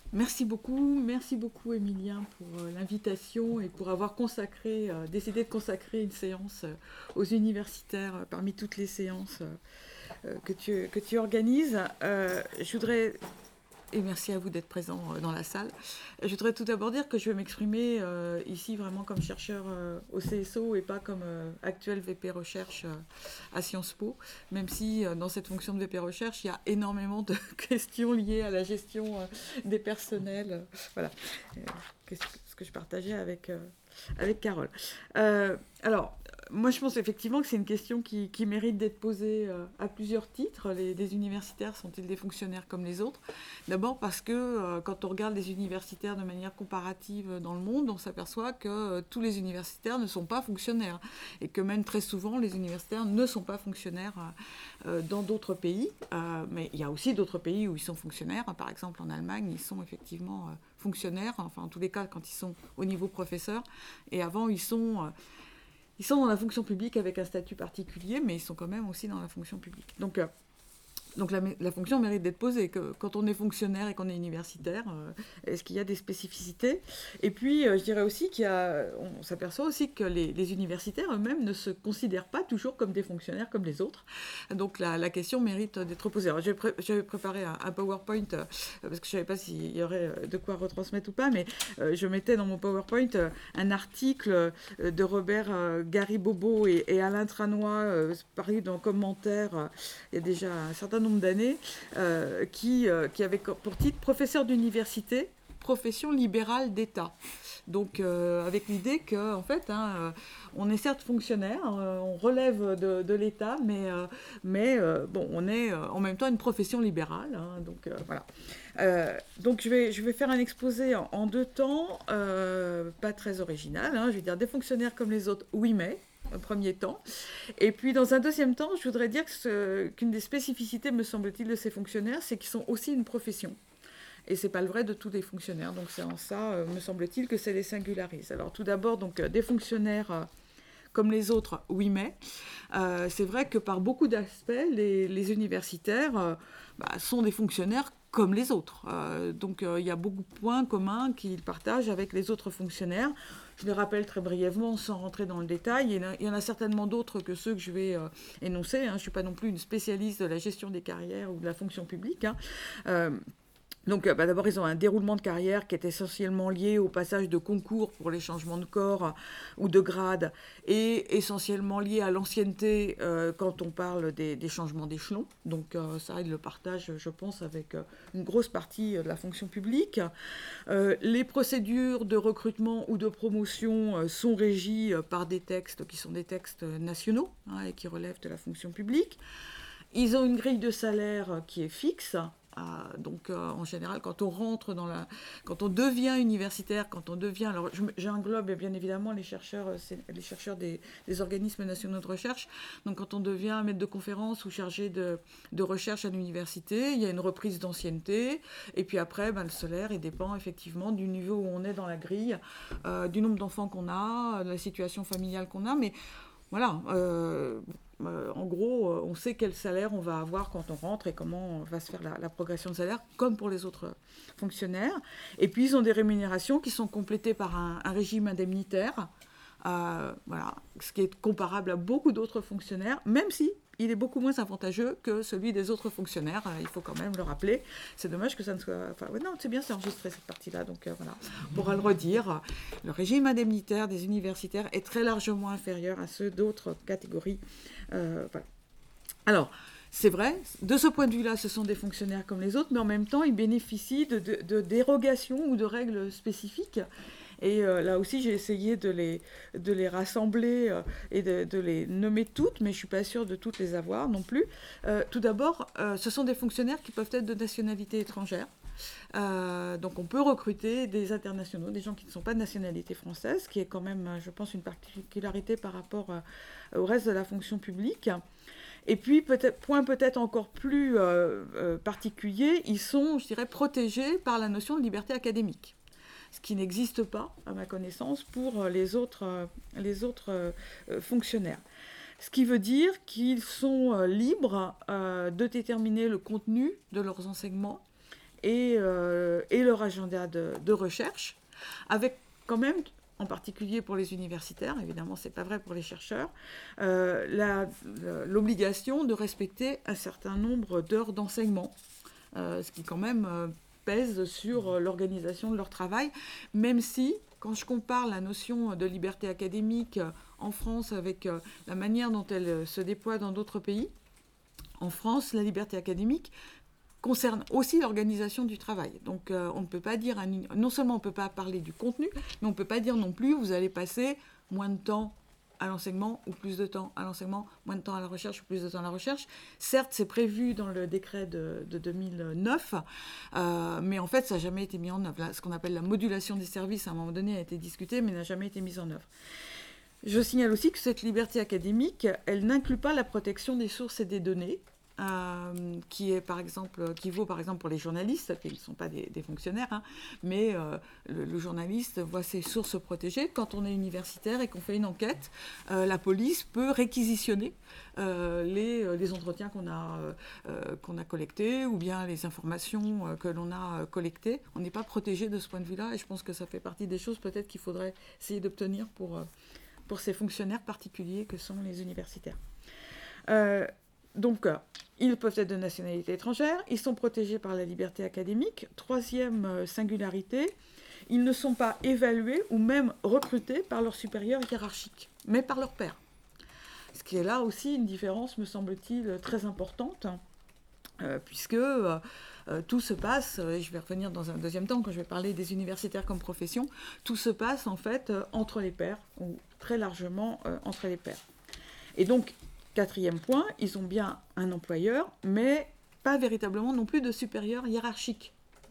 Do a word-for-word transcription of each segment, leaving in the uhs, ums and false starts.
Merci beaucoup, merci beaucoup Emilien pour euh, l'invitation et pour avoir consacré, euh, décidé de consacrer une séance euh, aux universitaires euh, parmi toutes les séances euh, euh, que, tu, que tu organises. Euh, je voudrais, et merci à vous d'être présent euh, dans la salle, je voudrais tout d'abord dire que je vais m'exprimer euh, ici vraiment comme chercheur euh, au C S O et pas comme euh, actuel V P recherche euh, à Sciences Po, même si euh, dans cette fonction de V P recherche, il y a énormément de questions liées à la gestion euh, des personnels. Euh, voilà, euh, ce que je partageais avec, euh, avec Carole. Euh, alors, moi, je pense effectivement que c'est une question qui, qui mérite d'être posée euh, à plusieurs titres. Les, les universitaires sont-ils des fonctionnaires comme les autres? D'abord parce que euh, quand on regarde les universitaires de manière comparative dans le monde, on s'aperçoit que euh, tous les universitaires ne sont pas fonctionnaires et que même très souvent les universitaires ne sont pas fonctionnaires euh, dans d'autres pays. Euh, mais il y a aussi d'autres pays où ils sont fonctionnaires. Par exemple, en Allemagne, ils sont effectivement euh, fonctionnaires, enfin en tous les cas quand ils sont au niveau professeur. Et avant, ils sont... Euh, ils sont dans la fonction publique avec un statut particulier, mais ils sont quand même aussi dans la fonction publique. Donc, euh, donc la, la, fonction mérite d'être posée. Que, quand on est fonctionnaire et qu'on est universitaire, euh, est-ce qu'il y a des spécificités? Et puis, euh, je dirais aussi qu'il y a, on s'aperçoit aussi que les, les universitaires eux-mêmes ne se considèrent pas toujours comme des fonctionnaires comme les autres. Donc la, la question mérite d'être posée. Alors, j'avais, pré, j'avais préparé un, un PowerPoint, euh, parce que je ne savais pas s'il y aurait de quoi retransmettre ou pas, mais euh, je mettais dans mon PowerPoint euh, un article euh, de Robert euh, Garibobo et, et Alain Tranois, euh, paru dans Commentaires, euh, il y a déjà un certain nombre d'années, euh, qui, euh, qui avait pour titre professeur d'université, profession libérale d'État. Donc euh, avec l'idée que en fait, hein, euh, on est certes fonctionnaire, euh, on relève de, de l'État, mais, euh, mais euh, bon, on est euh, en même temps une profession libérale. Hein, donc euh, voilà. Euh, donc je vais, je vais faire un exposé en, en deux temps, euh, pas très original. Hein, je vais dire des fonctionnaires comme les autres, oui mais. Au premier temps. Et puis, dans un deuxième temps, je voudrais dire que ce, qu'une des spécificités, me semble-t-il, de ces fonctionnaires, c'est qu'ils sont aussi une profession. Et ce n'est pas le vrai de tous les fonctionnaires. Donc, c'est en ça, euh, me semble-t-il, que ça les singularise. Alors, tout d'abord, donc, euh, des fonctionnaires euh, comme les autres, oui, mais. Euh, c'est vrai que par beaucoup d'aspects, les, les universitaires euh, bah, sont des fonctionnaires comme les autres. Euh, donc, il euh, y a beaucoup de points communs qu'ils partagent avec les autres fonctionnaires. Je les rappelle très brièvement, sans rentrer dans le détail. Il y en a, il y en a certainement d'autres que ceux que je vais euh, énoncer. Hein. Je ne suis pas non plus une spécialiste de la gestion des carrières ou de la fonction publique. Hein. Euh, Donc, bah, d'abord, ils ont un déroulement de carrière qui est essentiellement lié au passage de concours pour les changements de corps ou de grade, et essentiellement lié à l'ancienneté euh, quand on parle des, des changements d'échelon. Donc, euh, ça, ils le partagent, je pense, avec euh, une grosse partie de la fonction publique. Euh, les procédures de recrutement ou de promotion euh, sont régies euh, par des textes qui sont des textes nationaux, hein, et qui relèvent de la fonction publique. Ils ont une grille de salaire qui est fixe. Euh, donc euh, en général, quand on rentre dans la, quand on devient universitaire, quand on devient, alors je, j'englobe bien évidemment les chercheurs, les chercheurs des, des organismes nationaux de recherche. Donc quand on devient maître de conférence ou chargé de, de recherche à l'université, il y a une reprise d'ancienneté. Et puis après, ben, le salaire, il dépend effectivement du niveau où on est dans la grille, euh, du nombre d'enfants qu'on a, de la situation familiale qu'on a, mais voilà. Euh, Euh, en gros, euh, on sait quel salaire on va avoir quand on rentre et comment va se faire la, la progression de salaire, comme pour les autres fonctionnaires. Et puis, ils ont des rémunérations qui sont complétées par un, un régime indemnitaire, euh, voilà, ce qui est comparable à beaucoup d'autres fonctionnaires, même si il est beaucoup moins avantageux que celui des autres fonctionnaires, euh, il faut quand même le rappeler. C'est dommage que ça ne soit... Enfin, ouais, non, c'est bien, c'est enregistré cette partie-là, donc euh, voilà, on pourra le redire. Le régime indemnitaire des universitaires est très largement inférieur à ceux d'autres catégories. Euh, voilà. Alors, c'est vrai, de ce point de vue-là, ce sont des fonctionnaires comme les autres, mais en même temps, ils bénéficient de, de, de dérogations ou de règles spécifiques. Et euh, là aussi, j'ai essayé de les, de les rassembler euh, et de, de les nommer toutes, mais je ne suis pas sûre de toutes les avoir non plus. Euh, tout d'abord, euh, ce sont des fonctionnaires qui peuvent être de nationalité étrangère. Euh, donc on peut recruter des internationaux, des gens qui ne sont pas de nationalité française, ce qui est quand même, je pense, une particularité par rapport euh, au reste de la fonction publique. Et puis, peut-être, point peut-être encore plus euh, euh, particulier, ils sont, je dirais, protégés par la notion de liberté académique. Ce qui n'existe pas, à ma connaissance, pour les autres, les autres euh, fonctionnaires. Ce qui veut dire qu'ils sont euh, libres euh, de déterminer le contenu de leurs enseignements et, euh, et leur agenda de, de recherche, avec quand même, en particulier pour les universitaires, évidemment ce n'est pas vrai pour les chercheurs, euh, la, l'obligation de respecter un certain nombre d'heures d'enseignement, euh, ce qui quand même euh, pèse sur l'organisation de leur travail, même si, quand je compare la notion de liberté académique en France avec la manière dont elle se déploie dans d'autres pays, en France, la liberté académique concerne aussi l'organisation du travail. Donc euh, on ne peut pas dire, un, non seulement on ne peut pas parler du contenu, mais on ne peut pas dire non plus vous allez passer moins de temps à l'enseignement ou plus de temps à l'enseignement, moins de temps à la recherche ou plus de temps à la recherche. Certes, c'est prévu dans le décret de, de deux mille neuf, euh, mais en fait, ça n'a jamais été mis en œuvre. Là, ce qu'on appelle la modulation des services, à un moment donné, a été discuté, mais n'a jamais été mise en œuvre. Je signale aussi que cette liberté académique, elle n'inclut pas la protection des sources et des données, Euh, qui est par exemple, qui vaut par exemple pour les journalistes, qui ne sont pas des, des fonctionnaires, hein, mais euh, le, le journaliste voit ses sources protégées. Quand on est universitaire et qu'on fait une enquête, euh, la police peut réquisitionner euh, les, les entretiens qu'on a, euh, qu'on a collectés ou bien les informations euh, que l'on a euh, collectées. On n'est pas protégé de ce point de vue-là, et je pense que ça fait partie des choses peut-être qu'il faudrait essayer d'obtenir pour, euh, pour ces fonctionnaires particuliers que sont les universitaires. Euh, Donc, euh, ils peuvent être de nationalité étrangère, ils sont protégés par la liberté académique. Troisième euh, singularité, ils ne sont pas évalués ou même recrutés par leurs supérieurs hiérarchiques, mais par leurs pairs. Ce qui est là aussi une différence, me semble-t-il, très importante, euh, puisque euh, euh, tout se passe, et je vais revenir dans un deuxième temps quand je vais parler des universitaires comme profession, tout se passe en fait euh, entre les pairs, ou très largement euh, entre les pairs. Et donc, quatrième point, ils ont bien un employeur, mais pas véritablement non plus de supérieur hiérarchique.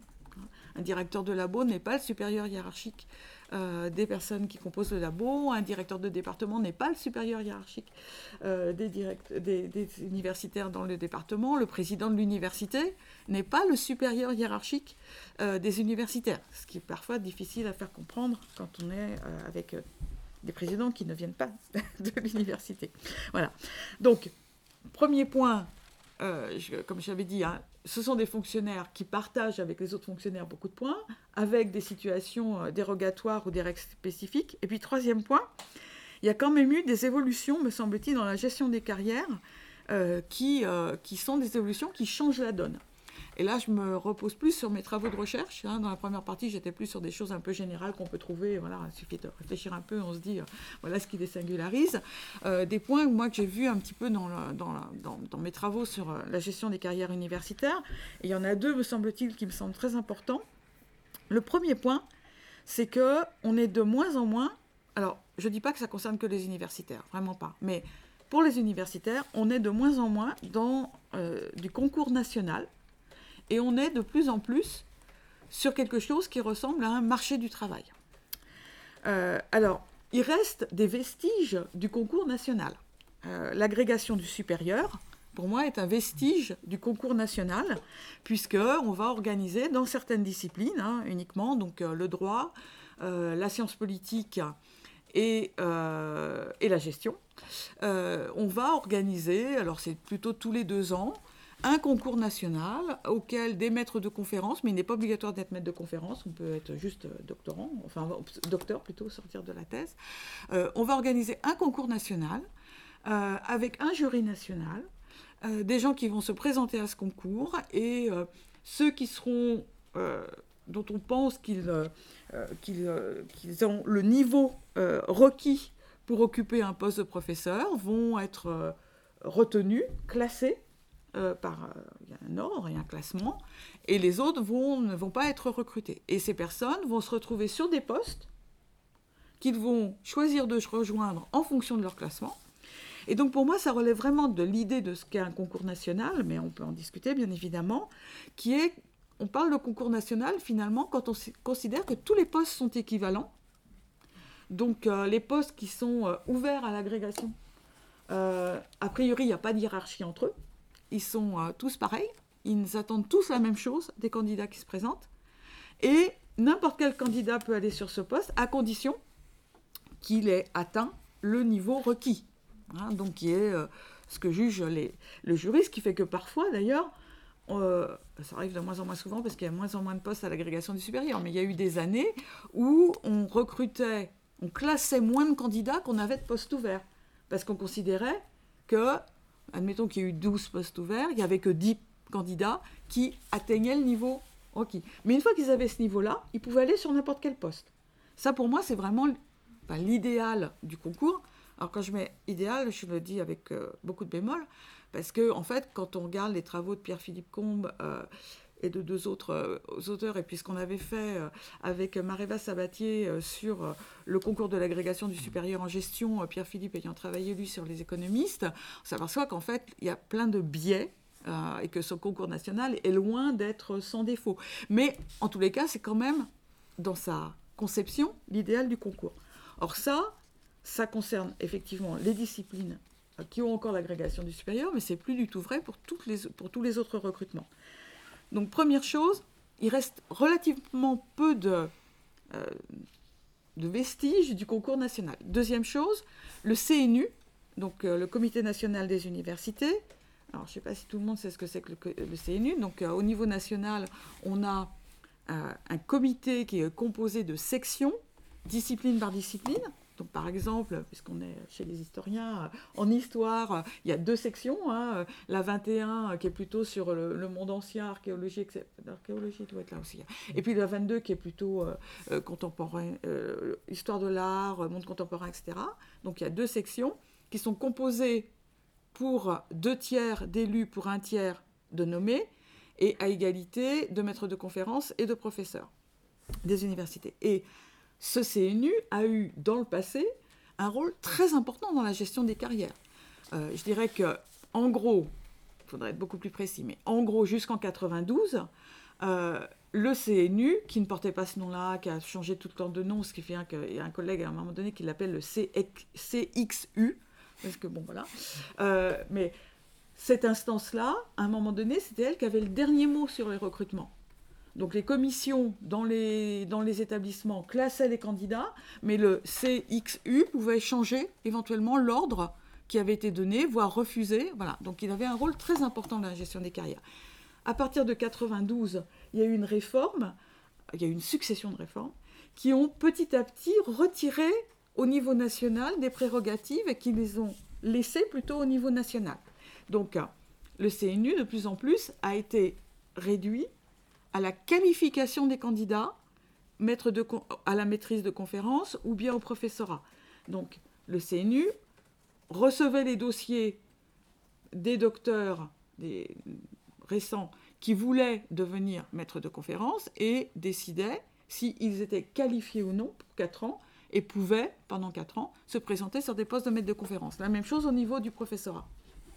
Un directeur de labo n'est pas le supérieur hiérarchique euh, des personnes qui composent le labo. Un directeur de département n'est pas le supérieur hiérarchique euh, des, direct- des, des universitaires dans le département. Le président de l'université n'est pas le supérieur hiérarchique euh, des universitaires, ce qui est parfois difficile à faire comprendre quand on est euh, avec... Euh, des présidents qui ne viennent pas de l'université. Voilà. Donc, premier point, euh, je, comme j'avais dit, hein, ce sont des fonctionnaires qui partagent avec les autres fonctionnaires beaucoup de points, avec des situations euh, dérogatoires ou des règles spécifiques. Et puis, troisième point, il y a quand même eu des évolutions, me semble-t-il, dans la gestion des carrières, euh, qui, euh, qui sont des évolutions qui changent la donne. Et là, je me repose plus sur mes travaux de recherche. Hein. Dans la première partie, j'étais plus sur des choses un peu générales qu'on peut trouver. Voilà, il suffit de réfléchir un peu, on se dit, euh, voilà ce qui les singularise. Euh, des points, moi, que j'ai vus un petit peu dans, la, dans, la, dans, dans mes travaux sur euh, la gestion des carrières universitaires. Et il y en a deux, me semble-t-il, qui me semblent très importants. Le premier point, c'est qu'on est de moins en moins... Alors, je ne dis pas que ça concerne que les universitaires, vraiment pas. Mais pour les universitaires, on est de moins en moins dans euh, du concours national. Et on est de plus en plus sur quelque chose qui ressemble à un marché du travail. Euh, alors, il reste des vestiges du concours national. Euh, l'agrégation du supérieur, pour moi, est un vestige du concours national, puisqu'on va organiser dans certaines disciplines, hein, uniquement, donc euh, le droit, euh, la science politique et, euh, et la gestion, euh, on va organiser, alors c'est plutôt tous les deux ans, un concours national auquel des maîtres de conférences, mais il n'est pas obligatoire d'être maître de conférence, on peut être juste doctorant, enfin docteur plutôt, sortir de la thèse. Euh, on va organiser un concours national euh, avec un jury national, euh, des gens qui vont se présenter à ce concours et euh, ceux qui seront, euh, dont on pense qu'ils, euh, qu'ils, euh, qu'ils ont le niveau euh, requis pour occuper un poste de professeur vont être euh, retenus, classés. Euh, par, il euh, y a un ordre et un classement, et les autres vont, ne vont pas être recrutés. Et ces personnes vont se retrouver sur des postes qu'ils vont choisir de rejoindre en fonction de leur classement. Et donc pour moi, ça relève vraiment de l'idée de ce qu'est un concours national, mais on peut en discuter bien évidemment, qui est, on parle de concours national finalement quand on considère que tous les postes sont équivalents. Donc euh, les postes qui sont euh, ouverts à l'agrégation, euh, a priori, il n'y a pas de hiérarchie entre eux. Ils sont euh, tous pareils, ils attendent tous la même chose des candidats qui se présentent. Et n'importe quel candidat peut aller sur ce poste à condition qu'il ait atteint le niveau requis. Hein, donc qui est euh, ce que juge les, le jury, ce qui fait que parfois d'ailleurs, euh, ça arrive de moins en moins souvent parce qu'il y a de moins en moins de postes à l'agrégation du supérieur, mais il y a eu des années où on recrutait, on classait moins de candidats qu'on avait de postes ouverts. Parce qu'on considérait que, admettons qu'il y ait eu douze postes ouverts, il n'y avait que dix candidats qui atteignaient le niveau requis. Mais une fois qu'ils avaient ce niveau-là, ils pouvaient aller sur n'importe quel poste. Ça, pour moi, c'est vraiment enfin, l'idéal du concours. Alors, quand je mets idéal, je le dis avec euh, beaucoup de bémols, parce que, en fait, quand on regarde les travaux de Pierre-Philippe Combes euh, et de deux autres euh, auteurs, et puis ce qu'on avait fait euh, avec Maréva Sabatier euh, sur euh, le concours de l'agrégation du supérieur en gestion, euh, Pierre-Philippe ayant travaillé, lui, sur les économistes, on s'aperçoit qu'en fait, il y a plein de biais euh, et que ce concours national est loin d'être sans défaut. Mais, en tous les cas, c'est quand même, dans sa conception, l'idéal du concours. Or ça, ça concerne effectivement les disciplines qui ont encore l'agrégation du supérieur, mais c'est plus du tout vrai pour, toutes les, pour tous les autres recrutements. Donc, première chose, il reste relativement peu de, euh, de vestiges du concours national. Deuxième chose, le C N U, donc euh, le Comité national des universités. Alors, je ne sais pas si tout le monde sait ce que c'est que le, le C N U. Donc, euh, au niveau national, on a euh, un comité qui est composé de sections, discipline par discipline. Donc, par exemple, puisqu'on est chez les historiens, en histoire, il y a deux sections. Hein, la vingt et un qui est plutôt sur le, le monde ancien, archéologie, et cetera. L'archéologie doit être là aussi. Et puis la vingt-deux qui est plutôt euh, contemporain, euh, histoire de l'art, monde contemporain, et cetera. Donc, il y a deux sections qui sont composées pour deux tiers d'élus, pour un tiers de nommés, et à égalité de maîtres de conférences et de professeurs des universités. Et ce C N U a eu, dans le passé, un rôle très important dans la gestion des carrières. Euh, je dirais qu'en gros, il faudrait être beaucoup plus précis, mais en gros, jusqu'en quatre-vingt-douze, euh, le C N U, qui ne portait pas ce nom-là, qui a changé tout le temps de nom, ce qui fait qu'il y a un collègue à un moment donné qui l'appelle le C X U, parce que bon, voilà. Euh, mais cette instance-là, à un moment donné, c'était elle qui avait le dernier mot sur les recrutements. Donc les commissions dans les, dans les établissements classaient les candidats, mais le C X U pouvait changer éventuellement l'ordre qui avait été donné, voire refuser. Voilà. Donc il avait un rôle très important dans la gestion des carrières. À partir de quatre-vingt-douze, il y a eu une réforme, il y a eu une succession de réformes, qui ont petit à petit retiré au niveau national des prérogatives et qui les ont laissées plutôt au niveau national. Donc le C N U, de plus en plus, a été réduit à la qualification des candidats, maître de, à la maîtrise de conférence ou bien au professorat. Donc, le C N U recevait les dossiers des docteurs des récents qui voulaient devenir maître de conférence et décidait s'ils étaient qualifiés ou non pour quatre ans et pouvaient, pendant quatre ans, se présenter sur des postes de maître de conférence. La même chose au niveau du professorat.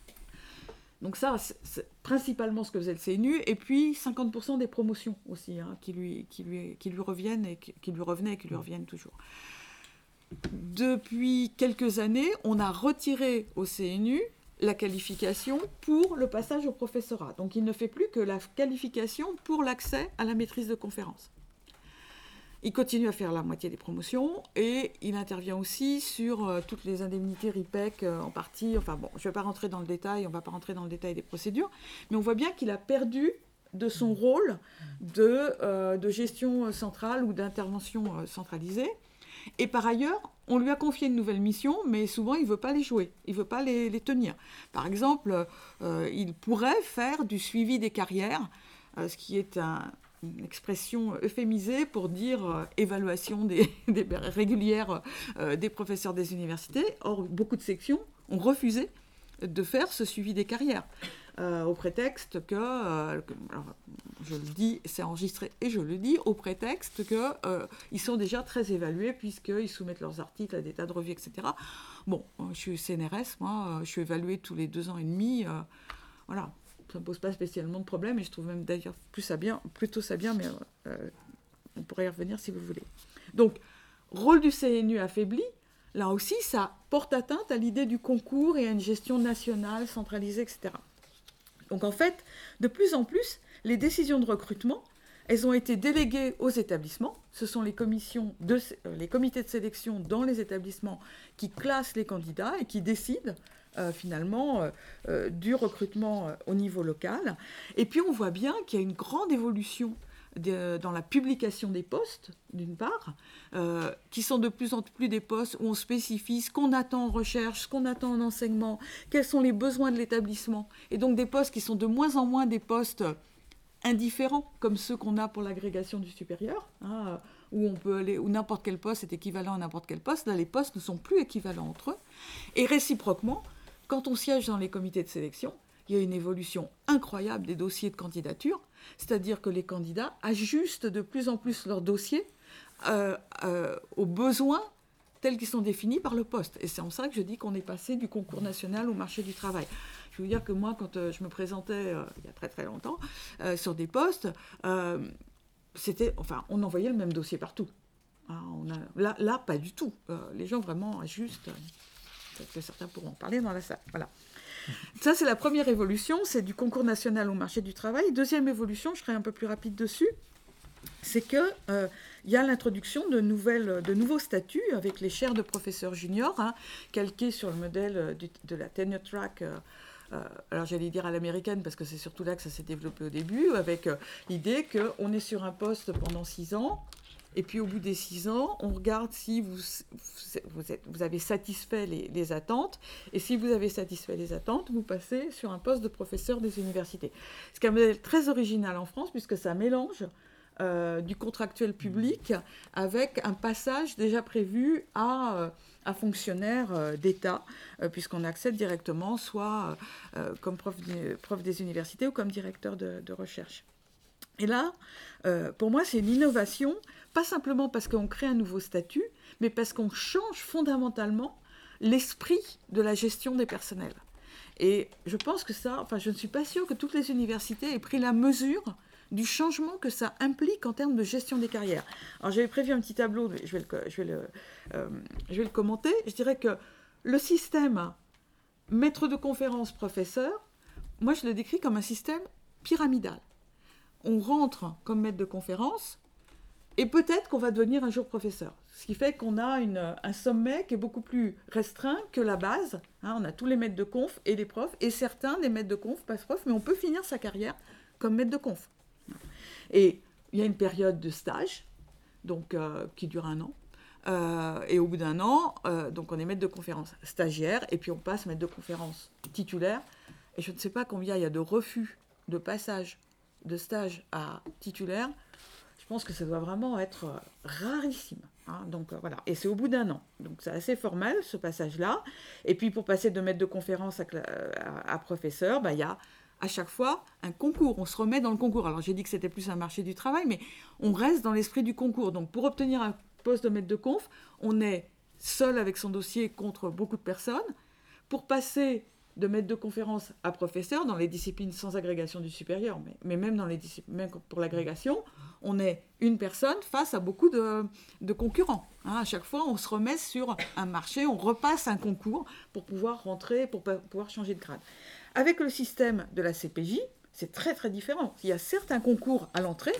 Donc ça, c'est principalement ce que faisait le C N U, et puis cinquante pour cent des promotions aussi, hein, qui, lui, qui, lui, qui lui reviennent et qui, qui lui revenaient et qui lui reviennent toujours. Depuis quelques années, on a retiré au C N U la qualification pour le passage au professorat. Donc il ne fait plus que la qualification pour l'accès à la maîtrise de conférence. Il continue à faire la moitié des promotions et il intervient aussi sur euh, toutes les indemnités R I P E C euh, en partie. Enfin bon, je ne vais pas rentrer dans le détail, on ne va pas rentrer dans le détail des procédures, mais on voit bien qu'il a perdu de son rôle de, euh, de gestion centrale ou d'intervention euh, centralisée. Et par ailleurs, on lui a confié une nouvelle mission, mais souvent il ne veut pas les jouer, il ne veut pas les, les tenir. Par exemple, euh, il pourrait faire du suivi des carrières, euh, ce qui est un... une expression euphémisée pour dire euh, évaluation des, des régulières euh, des professeurs des universités. Or, beaucoup de sections ont refusé de faire ce suivi des carrières, euh, au prétexte que, euh, que alors, je le dis, c'est enregistré et je le dis, au prétexte qu'ils euh, sont déjà très évalués puisqu'ils soumettent leurs articles à des tas de revues, et cetera. Bon, je suis C N R S, moi, je suis évaluée tous les deux ans et demi, euh, voilà. Ça ne pose pas spécialement de problème, et je trouve même d'ailleurs plus ça bien, plutôt ça bien, mais euh, on pourrait y revenir si vous voulez. Donc, rôle du C N U affaibli, là aussi, ça porte atteinte à l'idée du concours et à une gestion nationale, centralisée, et cetera. Donc, en fait, de plus en plus, les décisions de recrutement, elles ont été déléguées aux établissements. Ce sont les, commissions de, euh, les comités de sélection dans les établissements qui classent les candidats et qui décident euh, finalement euh, euh, du recrutement euh, au niveau local. Et puis on voit bien qu'il y a une grande évolution de, dans la publication des postes, d'une part, euh, qui sont de plus en plus des postes où on spécifie ce qu'on attend en recherche, ce qu'on attend en enseignement, quels sont les besoins de l'établissement. Et donc des postes qui sont de moins en moins des postes indifférents, comme ceux qu'on a pour l'agrégation du supérieur, hein, où on peut aller, où n'importe quel poste est équivalent à n'importe quel poste. Là, les postes ne sont plus équivalents entre eux. Et réciproquement, quand on siège dans les comités de sélection, il y a une évolution incroyable des dossiers de candidature, c'est-à-dire que les candidats ajustent de plus en plus leurs dossiers euh, euh, aux besoins tels qu'ils sont définis par le poste. Et c'est en ça que je dis qu'on est passé du concours national au marché du travail. Je veux dire que moi, quand euh, je me présentais, euh, il y a très très longtemps, euh, sur des postes, euh, c'était, enfin, on envoyait le même dossier partout. Hein, on a, là, là, pas du tout. Euh, les gens vraiment ajustent. Peut-être que certains pourront en parler dans la salle. Voilà. Ça, c'est la première évolution, c'est du concours national au marché du travail. Deuxième évolution, je serai un peu plus rapide dessus, c'est qu'il euh, y a l'introduction de, nouvelles, de nouveaux statuts avec les chaires de professeurs juniors, hein, calqués sur le modèle du, de la tenure track. Euh, euh, alors j'allais dire à l'américaine, parce que c'est surtout là que ça s'est développé au début, avec euh, l'idée qu'on est sur un poste pendant six ans, et puis au bout des six ans, on regarde si vous, vous, êtes, vous avez satisfait les, les attentes, et si vous avez satisfait les attentes, vous passez sur un poste de professeur des universités. C'est un modèle très original en France, puisque ça mélange euh, du contractuel public avec un passage déjà prévu à, euh, à fonctionnaire euh, d'État, euh, puisqu'on accède directement soit euh, comme prof, de, prof des universités ou comme directeur de, de recherche. Et là, euh, pour moi, c'est une innovation, pas simplement parce qu'on crée un nouveau statut, mais parce qu'on change fondamentalement l'esprit de la gestion des personnels. Et je pense que ça, enfin, je ne suis pas sûre que toutes les universités aient pris la mesure du changement que ça implique en termes de gestion des carrières. Alors, j'avais prévu un petit tableau, je vais le, je vais le, euh, je vais le commenter. Je dirais que le système maître de conférence, professeur, moi, je le décris comme un système pyramidal. On rentre comme maître de conférence et peut-être qu'on va devenir un jour professeur. Ce qui fait qu'on a une, un sommet qui est beaucoup plus restreint que la base. Hein, on a tous les maîtres de conf et les profs, et certains des maîtres de conf passent prof, mais on peut finir sa carrière comme maître de conf. Et il y a une période de stage, donc, euh, qui dure un an. Euh, et au bout d'un an, euh, donc on est maître de conférence stagiaire, et puis on passe maître de conférence titulaire. Et je ne sais pas combien il y a de refus de passage de stage à titulaire. Je pense que ça doit vraiment être rarissime. Hein, donc euh, voilà. Et c'est au bout d'un an. Donc c'est assez formel ce passage-là. Et puis pour passer de maître de conférence à, à, à professeur, bah, il y a à chaque fois un concours. On se remet dans le concours. Alors j'ai dit que c'était plus un marché du travail, mais on reste dans l'esprit du concours. Donc pour obtenir un poste de maître de conf, on est seul avec son dossier contre beaucoup de personnes. Pour passer de maître de conférence à professeur dans les disciplines sans agrégation du supérieur, mais, mais même, dans les disciplines, même pour l'agrégation, on est une personne face à beaucoup de, de concurrents. Hein, à chaque fois, on se remet sur un marché, on repasse un concours pour pouvoir rentrer, pour pouvoir changer de grade. Avec le système de la C P J, c'est très très différent. Il y a certains concours à l'entrée,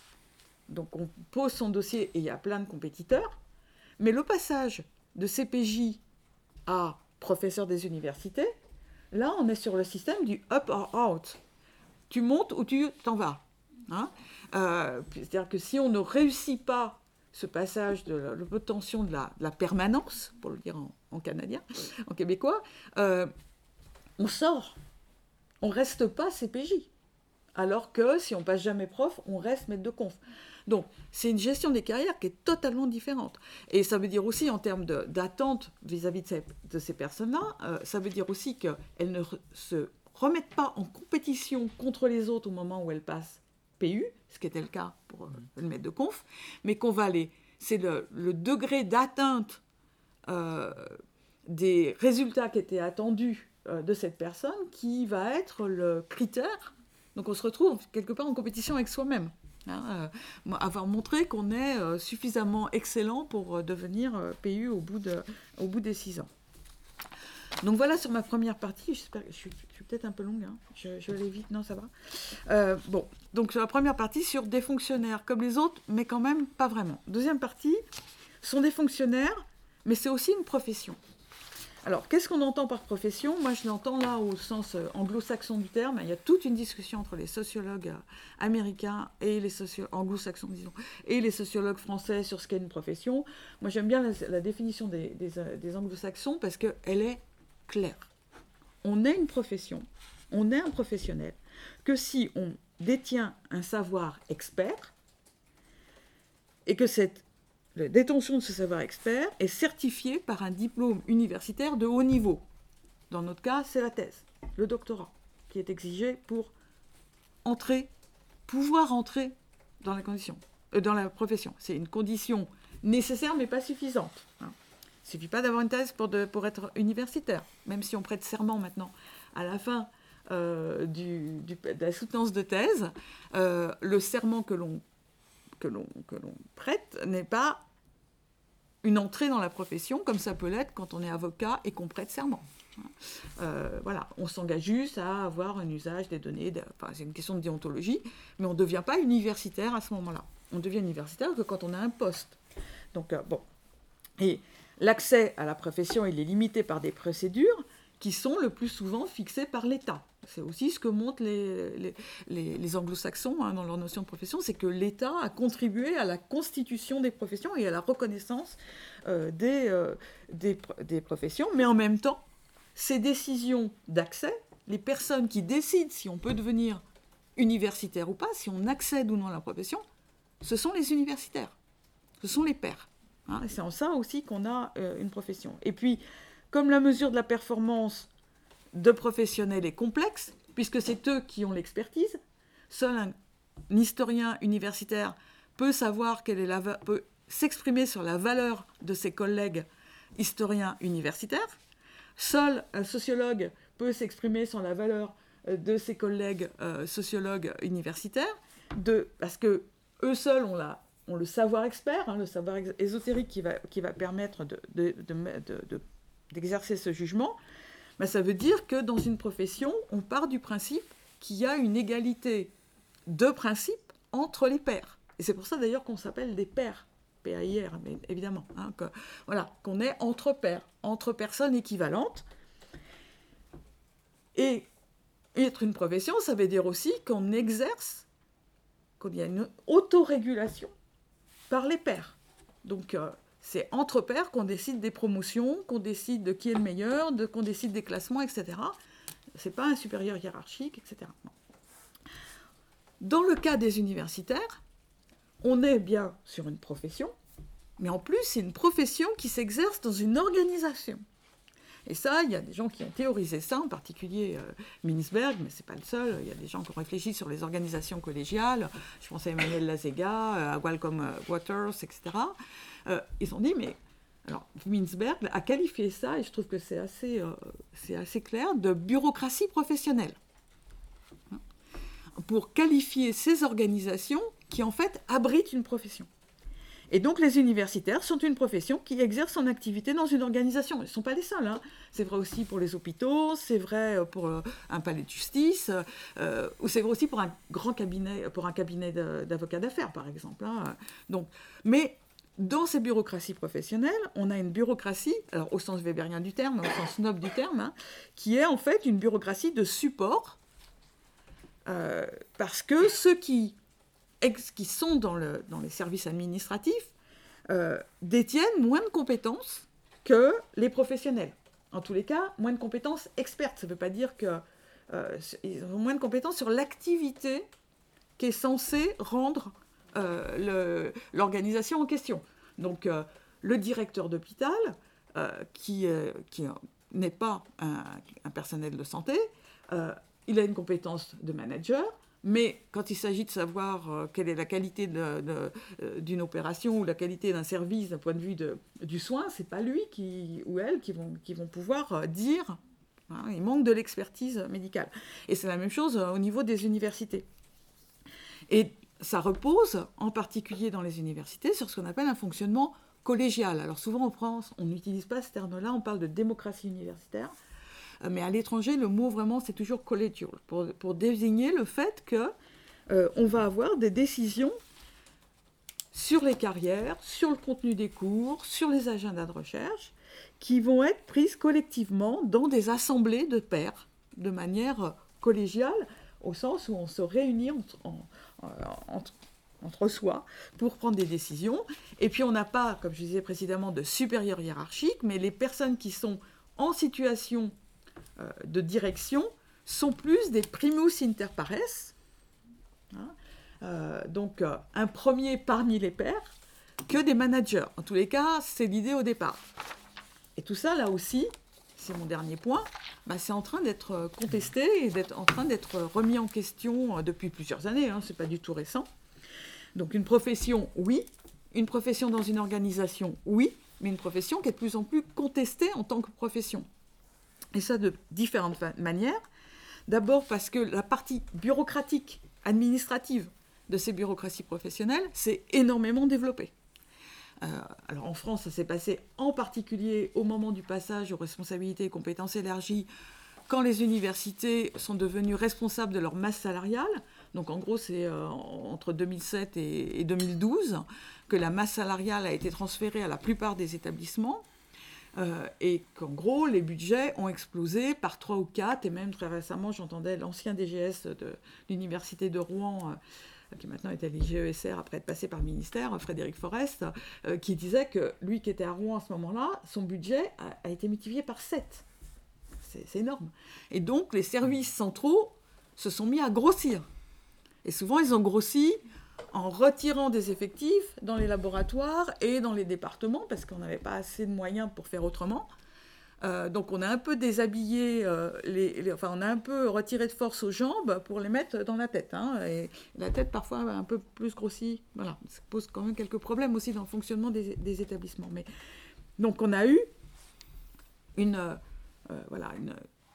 donc on pose son dossier et il y a plein de compétiteurs, mais le passage de C P J à professeur des universités, là, on est sur le système du up or out. Tu montes ou tu t'en vas. Hein, euh, c'est-à-dire que si on ne réussit pas ce passage de l'obtention de la, de la permanence, pour le dire en, en canadien, en québécois, euh, on sort. On ne reste pas C P J. Alors que si on passe jamais prof, on reste maître de conf. Donc, c'est une gestion des carrières qui est totalement différente. Et ça veut dire aussi, en termes de, d'attente vis-à-vis de ces, de ces personnes-là, euh, ça veut dire aussi qu'elles ne re, se remettent pas en compétition contre les autres au moment où elles passent P U, ce qui était le cas pour euh, le maître de conf, mais qu'on va aller... C'est le, le degré d'atteinte euh, des résultats qui étaient attendus euh, de cette personne qui va être le critère. Donc, on se retrouve quelque part en compétition avec soi-même. Hein, euh, avoir montré qu'on est euh, suffisamment excellent pour euh, devenir euh, P U au bout, de, au bout des six ans. Donc voilà sur ma première partie. J'espère que je suis, je suis peut-être un peu longue. Hein. Je, je vais aller vite. Non, ça va. Euh, bon, donc sur la première partie sur des fonctionnaires comme les autres, mais quand même pas vraiment. Deuxième partie, sont des fonctionnaires, mais c'est aussi une profession. Alors, qu'est-ce qu'on entend par profession? Moi, je l'entends là au sens euh, anglo-saxon du terme. Il y a toute une discussion entre les sociologues euh, américains et les sociologues anglo-saxons, disons, et les sociologues français sur ce qu'est une profession. Moi, j'aime bien la, la définition des, des, euh, des anglo-saxons parce qu'elle est claire. On est une profession, on est un professionnel, que si on détient un savoir expert et que cette la détention de ce savoir expert est certifiée par un diplôme universitaire de haut niveau. Dans notre cas, c'est la thèse, le doctorat, qui est exigé pour entrer, pouvoir entrer dans la condition, euh, dans la profession. C'est une condition nécessaire, mais pas suffisante. Hein. Il ne suffit pas d'avoir une thèse pour, de, pour être universitaire, même si on prête serment maintenant. À la fin euh, du, du, de la soutenance de thèse, euh, le serment que l'on Que l'on, que l'on prête n'est pas une entrée dans la profession, comme ça peut l'être quand on est avocat et qu'on prête serment. Euh, voilà, on s'engage juste à avoir un usage des données, de, enfin, c'est une question de déontologie, mais on ne devient pas universitaire à ce moment-là. On devient universitaire que quand on a un poste. Donc, euh, bon. Et l'accès à la profession, il est limité par des procédures qui sont le plus souvent fixées par l'État. C'est aussi ce que montrent les, les, les, les anglo-saxons hein, dans leur notion de profession, c'est que l'État a contribué à la constitution des professions et à la reconnaissance euh, des, euh, des, des professions, mais en même temps, ces décisions d'accès, les personnes qui décident si on peut devenir universitaire ou pas, si on accède ou non à la profession, ce sont les universitaires, ce sont les pairs. Hein, et c'est en ça aussi qu'on a euh, une profession. Et puis, comme la mesure de la performance de professionnels est complexe, puisque c'est eux qui ont l'expertise, seul un, un historien universitaire peut savoir quelle est la, peut s'exprimer sur la valeur de ses collègues historiens universitaires. Seul un sociologue peut s'exprimer sur la valeur de ses collègues euh, sociologues universitaires, de, parce que eux seuls ont, la, ont le savoir expert, hein, le savoir ésotérique qui va, qui va permettre de, de, de, de, de, d'exercer ce jugement. Ben, ça veut dire que dans une profession, on part du principe qu'il y a une égalité de principe entre les pairs. Et c'est pour ça d'ailleurs qu'on s'appelle des pairs, P A I R, mais évidemment, hein, que, voilà, qu'on est entre pairs, entre personnes équivalentes. Et être une profession, ça veut dire aussi qu'on exerce, qu'il y a une autorégulation par les pairs. Donc, euh, c'est entre pairs qu'on décide des promotions, qu'on décide de qui est le meilleur, de, qu'on décide des classements, et cetera. C'est pas un supérieur hiérarchique, et cetera. Non. Dans le cas des universitaires, on est bien sur une profession, mais en plus, c'est une profession qui s'exerce dans une organisation. Et ça, il y a des gens qui ont théorisé ça, en particulier euh, Minsberg, mais ce n'est pas le seul. Il y a des gens qui ont réfléchi sur les organisations collégiales. Je pense à Emmanuel Lazega, à Welcome Waters, et cetera. Euh, ils ont dit, mais... Alors, Minsberg a qualifié ça, et je trouve que c'est assez, euh, c'est assez clair, de bureaucratie professionnelle. Pour qualifier ces organisations qui, en fait, abritent une profession. Et donc, les universitaires sont une profession qui exerce son activité dans une organisation. Ils ne sont pas les seuls. Hein. C'est vrai aussi pour les hôpitaux, c'est vrai pour euh, un palais de justice, euh, ou c'est vrai aussi pour un grand cabinet, pour un cabinet de, d'avocats d'affaires, par exemple. Hein. Donc, mais dans ces bureaucraties professionnelles, on a une bureaucratie, alors au sens weberien du terme, au sens noble du terme, hein, qui est en fait une bureaucratie de support, euh, parce que ceux qui... qui sont dans, le, dans les services administratifs, euh, détiennent moins de compétences que les professionnels. En tous les cas, moins de compétences expertes. Ça ne veut pas dire qu'ils euh, ont moins de compétences sur l'activité qui est censée rendre euh, le, l'organisation en question. Donc, euh, le directeur d'hôpital, euh, qui, euh, qui n'est pas un, un personnel de santé, euh, il a une compétence de manager, mais quand il s'agit de savoir euh, quelle est la qualité de, de, euh, d'une opération ou la qualité d'un service d'un point de vue de, du soin, ce n'est pas lui qui, ou elle qui vont, qui vont pouvoir euh, dire. Hein, il manque de l'expertise médicale. Et c'est la même chose euh, au niveau des universités. Et ça repose, en particulier dans les universités, sur ce qu'on appelle un fonctionnement collégial. Alors souvent en France, on n'utilise pas ce terme-là, on parle de démocratie universitaire. Mais à l'étranger, le mot vraiment, c'est toujours collegial, pour, pour désigner le fait qu'on euh, va avoir des décisions sur les carrières, sur le contenu des cours, sur les agendas de recherche, qui vont être prises collectivement dans des assemblées de pairs, de manière collégiale, au sens où on se réunit entre, en, entre, entre soi pour prendre des décisions. Et puis on n'a pas, comme je disais précédemment, de supérieur hiérarchique, mais les personnes qui sont en situation euh, de direction sont plus des primus inter pares, hein, euh, donc euh, un premier parmi les pairs, que des managers. En tous les cas, c'est l'idée au départ. Et tout ça, là aussi, c'est mon dernier point, bah, c'est en train d'être contesté et d'être en train d'être remis en question depuis plusieurs années, hein, c'est pas du tout récent. Donc une profession, oui, une profession dans une organisation, oui, mais une profession qui est de plus en plus contestée en tant que profession. Et ça de différentes manières. D'abord parce que la partie bureaucratique, administrative de ces bureaucraties professionnelles s'est énormément développée. Euh, alors en France, ça s'est passé en particulier au moment du passage aux responsabilités et compétences élargies, quand les universités sont devenues responsables de leur masse salariale. Donc en gros, c'est euh, entre deux mille sept et, et deux mille douze que la masse salariale a été transférée à la plupart des établissements. Euh, et qu'en gros, les budgets ont explosé par trois ou quatre, et même très récemment, j'entendais l'ancien D G S de l'université de Rouen, euh, qui maintenant est à l'I G E S R après être passé par le ministère, Frédéric Forest, euh, qui disait que lui qui était à Rouen à ce moment-là, son budget a, a été multiplié par sept. C'est, c'est énorme. Et donc, les services centraux se sont mis à grossir. Et souvent, ils ont grossi en retirant des effectifs dans les laboratoires et dans les départements, parce qu'on n'avait pas assez de moyens pour faire autrement. Euh, donc on a un peu déshabillé, euh, les, les, enfin on a un peu retiré de force aux jambes pour les mettre dans la tête. Hein, et la tête parfois un peu plus grossie. Voilà, ça pose quand même quelques problèmes aussi dans le fonctionnement des, des établissements. Mais, donc on a eu une, euh, voilà, une,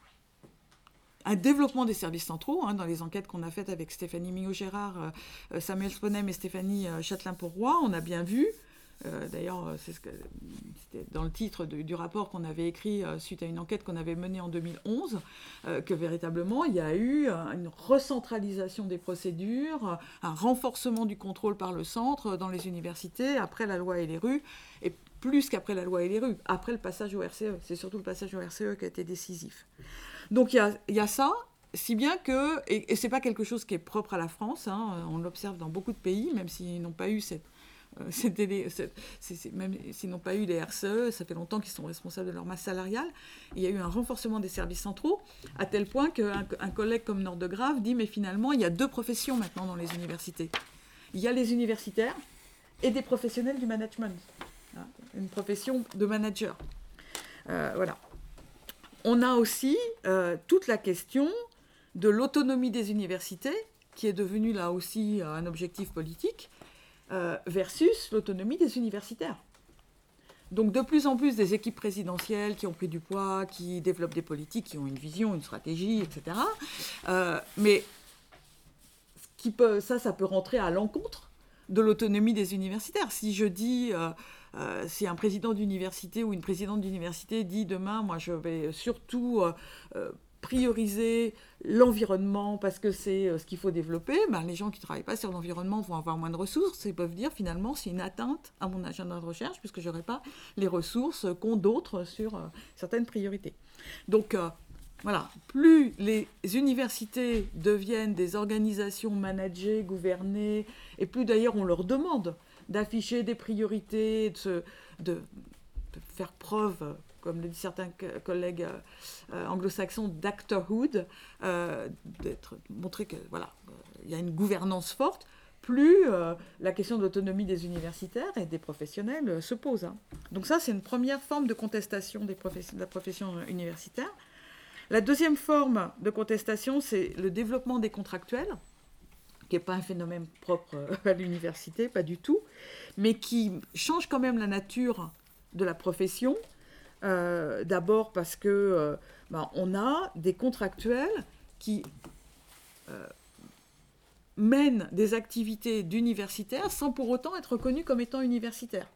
un développement des services centraux, hein, dans les enquêtes qu'on a faites avec Stéphanie Mignot-Gérard, euh, Samuel Sponem et Stéphanie euh, Châtelain-Pourroy, on a bien vu, euh, d'ailleurs c'est ce que, c'était dans le titre de, du rapport qu'on avait écrit euh, suite à une enquête qu'on avait menée en deux mille onze, euh, que véritablement il y a eu euh, une recentralisation des procédures, un renforcement du contrôle par le centre dans les universités après la loi L R U, et plus qu'après la loi L R U, après le passage au R C E. C'est surtout le passage au R C E qui a été décisif. Donc il y, y a ça, si bien que, et, et ce n'est pas quelque chose qui est propre à la France, hein, on l'observe dans beaucoup de pays, même s'ils n'ont pas eu cette, euh, cette, délai, cette c'est, c'est, même s'ils n'ont pas eu les R C E, ça fait longtemps qu'ils sont responsables de leur masse salariale. Il y a eu un renforcement des services centraux, à tel point qu'un un collègue comme Nordegrave dit, mais finalement, il y a deux professions maintenant dans les universités. Il y a les universitaires et des professionnels du management, hein, une profession de manager. Euh, voilà. On a aussi euh, toute la question de l'autonomie des universités, qui est devenue là aussi un objectif politique, euh, versus l'autonomie des universitaires. Donc de plus en plus des équipes présidentielles qui ont pris du poids, qui développent des politiques, qui ont une vision, une stratégie, et cetera. Euh, mais qui peut, ça, ça peut rentrer à l'encontre de l'autonomie des universitaires. Si je dis... Euh, Euh, si un président d'université ou une présidente d'université dit demain, moi je vais surtout euh, euh, prioriser l'environnement parce que c'est euh, ce qu'il faut développer, ben, les gens qui ne travaillent pas sur l'environnement vont avoir moins de ressources et peuvent dire finalement c'est une atteinte à mon agenda de recherche puisque je n'aurai pas les ressources qu'ont d'autres sur euh, certaines priorités. Donc euh, voilà, plus les universités deviennent des organisations managées, gouvernées, et plus d'ailleurs on leur demande d'afficher des priorités, de, de, de faire preuve, comme le disent certains collègues euh, anglo-saxons, d'actorhood, euh, d'être, montrer que voilà, il y a une gouvernance forte, plus euh, la question de l'autonomie des universitaires et des professionnels euh, se pose. Hein. Donc ça, c'est une première forme de contestation des professions, de la profession universitaire. La deuxième forme de contestation, c'est le développement des contractuels, qui n'est pas un phénomène propre à l'université, pas du tout, mais qui change quand même la nature de la profession. Euh, d'abord parce que euh, ben, on a des contractuels qui euh, mènent des activités d'universitaires sans pour autant être reconnus comme étant universitaires.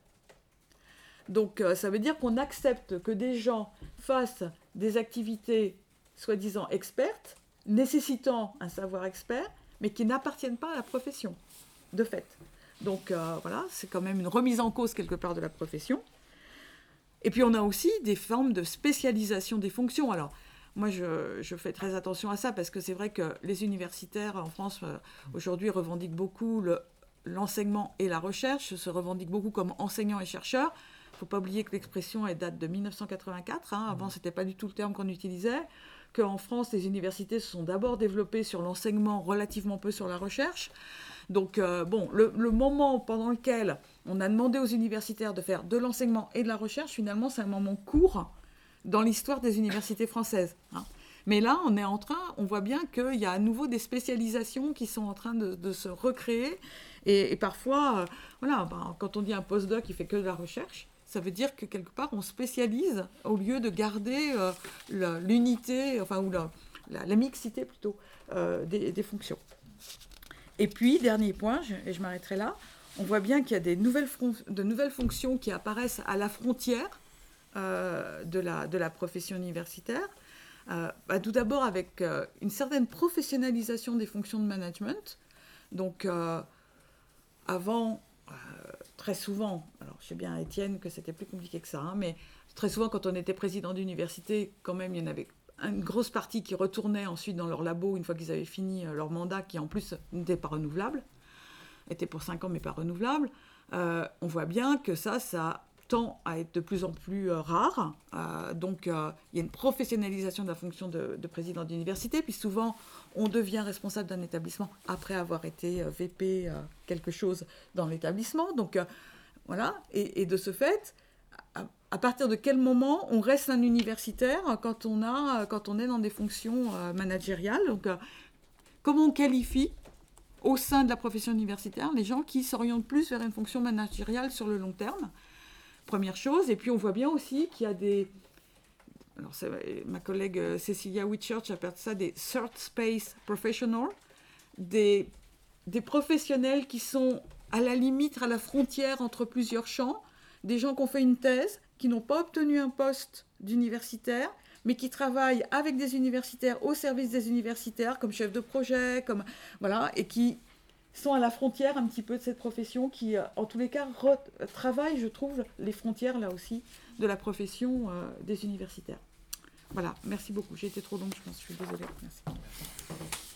Donc euh, ça veut dire qu'on accepte que des gens fassent des activités soi-disant expertes, nécessitant un savoir expert, mais qui n'appartiennent pas à la profession, de fait. Donc euh, voilà, c'est quand même une remise en cause quelque part de la profession. Et puis on a aussi des formes de spécialisation des fonctions. Alors, moi, je, je fais très attention à ça parce que c'est vrai que les universitaires en France, euh, aujourd'hui, revendiquent beaucoup le, l'enseignement et la recherche, se revendiquent beaucoup comme enseignants et chercheurs. Il ne faut pas oublier que l'expression elle date de dix-neuf cent quatre-vingt-quatre. Hein. Avant, ce n'était pas du tout le terme qu'on utilisait. Qu'en France, les universités se sont d'abord développées sur l'enseignement, relativement peu sur la recherche. Donc, euh, bon, le, le moment pendant lequel on a demandé aux universitaires de faire de l'enseignement et de la recherche, finalement, c'est un moment court dans l'histoire des universités françaises. Hein. Mais là, on est en train, on voit bien qu'il y a à nouveau des spécialisations qui sont en train de, de se recréer. Et, et parfois, euh, voilà, ben, quand on dit un postdoc qui fait que de la recherche, ça veut dire que quelque part, on spécialise au lieu de garder euh, la, l'unité, enfin, ou la, la, la mixité plutôt, euh, des, des fonctions. Et puis, dernier point, je, et je m'arrêterai là, on voit bien qu'il y a des nouvelles fron- de nouvelles fonctions qui apparaissent à la frontière euh, de, la, de la profession universitaire. Euh, bah, tout d'abord avec euh, une certaine professionnalisation des fonctions de management. Donc, euh, avant, euh, très souvent, alors je sais bien, Étienne, que c'était plus compliqué que ça, hein, mais très souvent, quand on était président d'université, quand même, il y en avait une grosse partie qui retournait ensuite dans leur labo une fois qu'ils avaient fini leur mandat, qui en plus n'était pas renouvelable, était pour cinq ans mais pas renouvelable. Euh, on voit bien que ça, ça tend à être de plus en plus euh, rare. Euh, donc, euh, il y a une professionnalisation de la fonction de, de président d'université, puis souvent, on devient responsable d'un établissement après avoir été euh, V P euh, quelque chose dans l'établissement. Donc, euh, voilà. Et, et de ce fait, à, à partir de quel moment on reste un universitaire quand on, a, quand on est dans des fonctions euh, managériales. Donc, euh, comment on qualifie au sein de la profession universitaire les gens qui s'orientent plus vers une fonction managériale sur le long terme? Première chose. Et puis, on voit bien aussi qu'il y a des... Alors, c'est, ma collègue Cecilia Whitchurch appelle ça des third space professionals, des, des professionnels qui sont à la limite, à la frontière entre plusieurs champs, des gens qui ont fait une thèse, qui n'ont pas obtenu un poste d'universitaire, mais qui travaillent avec des universitaires, au service des universitaires, comme chef de projet, comme, voilà, et qui sont à la frontière un petit peu de cette profession qui, en tous les cas, re- travaille, je trouve, les frontières, là aussi, de la profession euh, des universitaires. Voilà, merci beaucoup. J'ai été trop longue, je pense. Je suis désolée. Merci.